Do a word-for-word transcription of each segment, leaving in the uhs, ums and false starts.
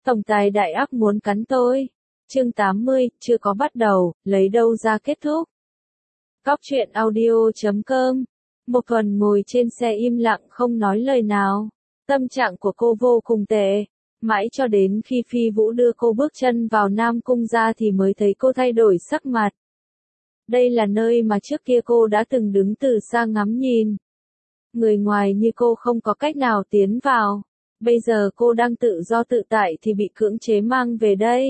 Tổng tài đại ác muốn cắn tôi. Chương tám mươi, chưa có bắt đầu, lấy đâu ra kết thúc. Góc truyện audio chấm com. Một tuần ngồi trên xe im lặng không nói lời nào. Tâm trạng của cô vô cùng tệ. Mãi cho đến khi Phi Vũ đưa cô bước chân vào Nam Cung ra thì mới thấy cô thay đổi sắc mặt. Đây là nơi mà trước kia cô đã từng đứng từ xa ngắm nhìn. Người ngoài như cô không có cách nào tiến vào. Bây giờ cô đang tự do tự tại thì bị cưỡng chế mang về đây.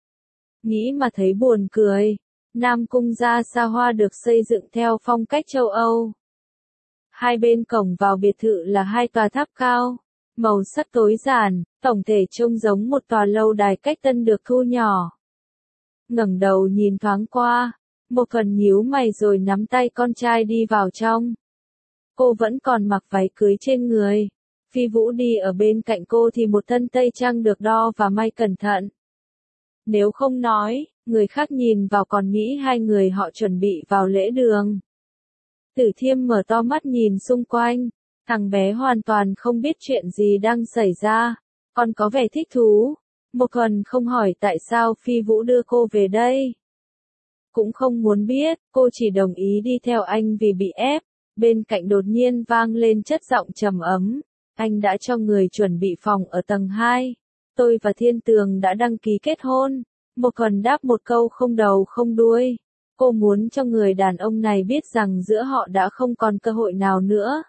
Nghĩ mà thấy buồn cười. Nam Cung gia xa hoa được xây dựng theo phong cách châu Âu. Hai bên cổng vào biệt thự là hai tòa tháp cao. Màu sắc tối giản, tổng thể trông giống một tòa lâu đài cách tân được thu nhỏ. Ngẩng đầu nhìn thoáng qua, một phần nhíu mày rồi nắm tay con trai đi vào trong. Cô vẫn còn mặc váy cưới trên người. Phi Vũ đi ở bên cạnh cô thì một thân tây trang được đo và may cẩn thận. Nếu không nói, người khác nhìn vào còn nghĩ hai người họ chuẩn bị vào lễ đường. Tử Thiêm mở to mắt nhìn xung quanh. Thằng bé hoàn toàn không biết chuyện gì đang xảy ra, còn có vẻ thích thú. Một phần không hỏi tại sao Phi Vũ đưa cô về đây. Cũng không muốn biết, cô chỉ đồng ý đi theo anh vì bị ép. Bên cạnh đột nhiên vang lên chất giọng trầm ấm. Anh đã cho người chuẩn bị phòng ở tầng hai. Tôi và Thiên Tường đã đăng ký kết hôn. Một phần đáp một câu không đầu không đuôi. Cô muốn cho người đàn ông này biết rằng giữa họ đã không còn cơ hội nào nữa.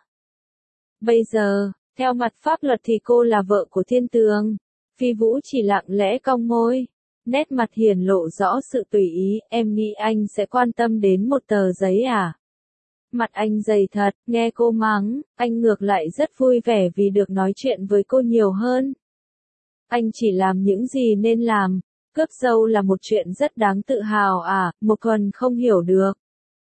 Bây giờ, theo mặt pháp luật thì cô là vợ của Thiên Tường. Phi Vũ chỉ lặng lẽ cong môi. Nét mặt hiển lộ rõ sự tùy ý. Em nghĩ anh sẽ quan tâm đến một tờ giấy à? Mặt anh dày thật, nghe cô mắng, anh ngược lại rất vui vẻ vì được nói chuyện với cô nhiều hơn. Anh chỉ làm những gì nên làm. Cướp dâu là một chuyện rất đáng tự hào à? Một phần không hiểu được.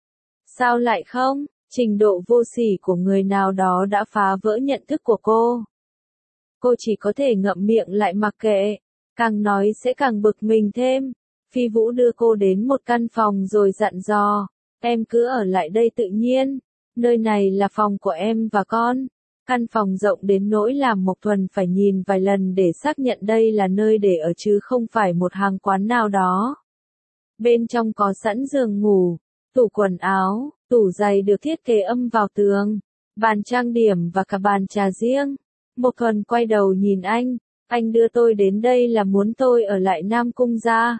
Sao lại không? Trình độ vô sỉ của người nào đó đã phá vỡ nhận thức của cô. Cô chỉ có thể ngậm miệng lại mặc kệ. Càng nói sẽ càng bực mình thêm. Phi Vũ đưa cô đến một căn phòng rồi dặn dò. Em cứ ở lại đây tự nhiên. Nơi này là phòng của em và con. Căn phòng rộng đến nỗi làm Mộc Thuần phải nhìn vài lần để xác nhận đây là nơi để ở chứ không phải một hàng quán nào đó. Bên trong có sẵn giường ngủ, tủ quần áo, tủ giày được thiết kế âm vào tường, bàn trang điểm và cả bàn trà riêng. Mộc Thuần quay đầu nhìn anh. Anh đưa tôi đến đây là muốn tôi ở lại Nam Cung gia.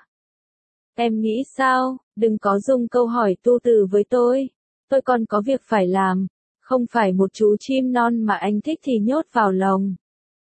Em nghĩ sao? Đừng có dùng câu hỏi tu từ với tôi. Tôi còn có việc phải làm. Không phải một chú chim non mà anh thích thì nhốt vào lồng.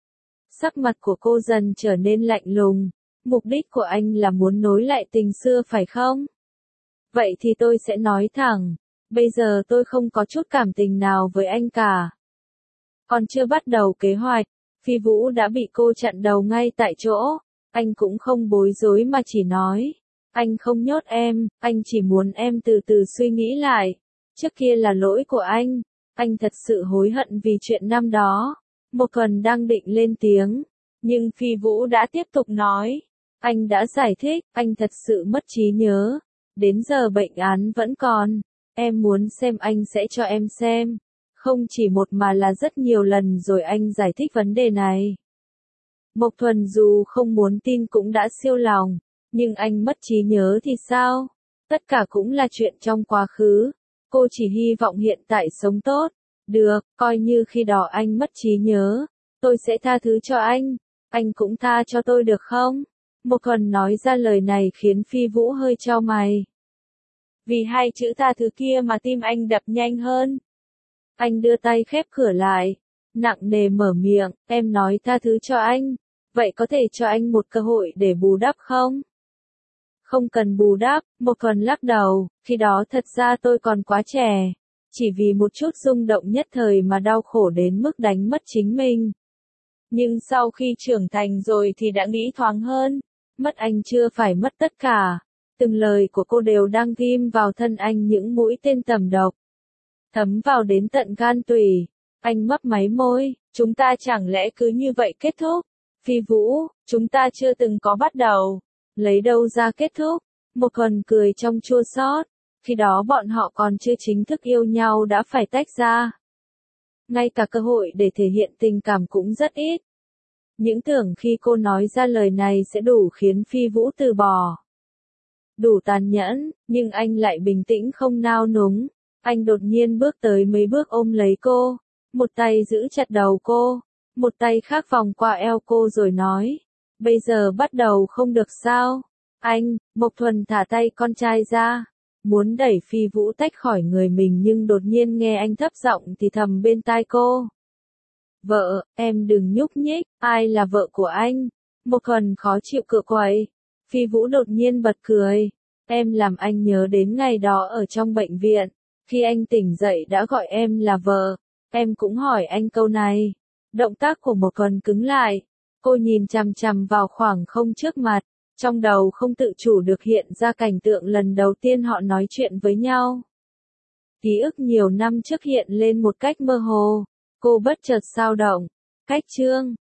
Sắc mặt của cô dần trở nên lạnh lùng. Mục đích của anh là muốn nối lại tình xưa phải không? Vậy thì tôi sẽ nói thẳng. Bây giờ tôi không có chút cảm tình nào với anh cả. Còn chưa bắt đầu kế hoạch, Phi Vũ đã bị cô chặn đầu ngay tại chỗ. Anh cũng không bối rối mà chỉ nói. Anh không nhốt em, anh chỉ muốn em từ từ suy nghĩ lại. Trước kia là lỗi của anh. Anh thật sự hối hận vì chuyện năm đó. Một phần đang định lên tiếng. Nhưng Phi Vũ đã tiếp tục nói. Anh đã giải thích, anh thật sự mất trí nhớ. Đến giờ bệnh án vẫn còn. Em muốn xem anh sẽ cho em xem. Không chỉ một mà là rất nhiều lần rồi anh giải thích vấn đề này. Mộc Thuần dù không muốn tin cũng đã siêu lòng. Nhưng anh mất trí nhớ thì sao? Tất cả cũng là chuyện trong quá khứ. Cô chỉ hy vọng hiện tại sống tốt. Được, coi như khi đó anh mất trí nhớ. Tôi sẽ tha thứ cho anh. Anh cũng tha cho tôi được không? Một Thuần nói ra lời này khiến Phi Vũ hơi chau mày. Vì hai chữ tha thứ kia mà tim anh đập nhanh hơn. Anh đưa tay khép cửa lại. Nặng nề mở miệng, em nói tha thứ cho anh. Vậy có thể cho anh một cơ hội để bù đắp không? Không cần bù đắp, một phần lắc đầu, khi đó thật ra tôi còn quá trẻ. Chỉ vì một chút rung động nhất thời mà đau khổ đến mức đánh mất chính mình. Nhưng sau khi trưởng thành rồi thì đã nghĩ thoáng hơn. Mất anh chưa phải mất tất cả. Từng lời của cô đều đang ghim vào thân anh những mũi tên tầm độc. Thấm vào đến tận gan tủy. Anh mấp máy môi, chúng ta chẳng lẽ cứ như vậy kết thúc? Phi Vũ, chúng ta chưa từng có bắt đầu. Lấy đâu ra kết thúc? Một phần cười trong chua xót. Khi đó bọn họ còn chưa chính thức yêu nhau đã phải tách ra. Ngay cả cơ hội để thể hiện tình cảm cũng rất ít. Những tưởng khi cô nói ra lời này sẽ đủ khiến Phi Vũ từ bỏ. Đủ tàn nhẫn, nhưng anh lại bình tĩnh không nao núng. Anh đột nhiên bước tới mấy bước ôm lấy cô, một tay giữ chặt đầu cô, một tay khác vòng qua eo cô rồi nói, bây giờ bắt đầu không được sao? Anh, Mộc Thuần thả tay con trai ra, muốn đẩy Phi Vũ tách khỏi người mình nhưng đột nhiên nghe anh thấp giọng thì thầm bên tai cô. Vợ, em đừng nhúc nhích, ai là vợ của anh? Mộc Thuần khó chịu cựa quậy. Phi Vũ đột nhiên bật cười. Em làm anh nhớ đến ngày đó ở trong bệnh viện. Khi anh tỉnh dậy đã gọi em là vợ. Em cũng hỏi anh câu này. Động tác của Mộc Thuần cứng lại. Cô nhìn chằm chằm vào khoảng không trước mặt. Trong đầu không tự chủ được hiện ra cảnh tượng lần đầu tiên họ nói chuyện với nhau. Ký ức nhiều năm trước hiện lên một cách mơ hồ. Cô bất chợt xao động. Cách chương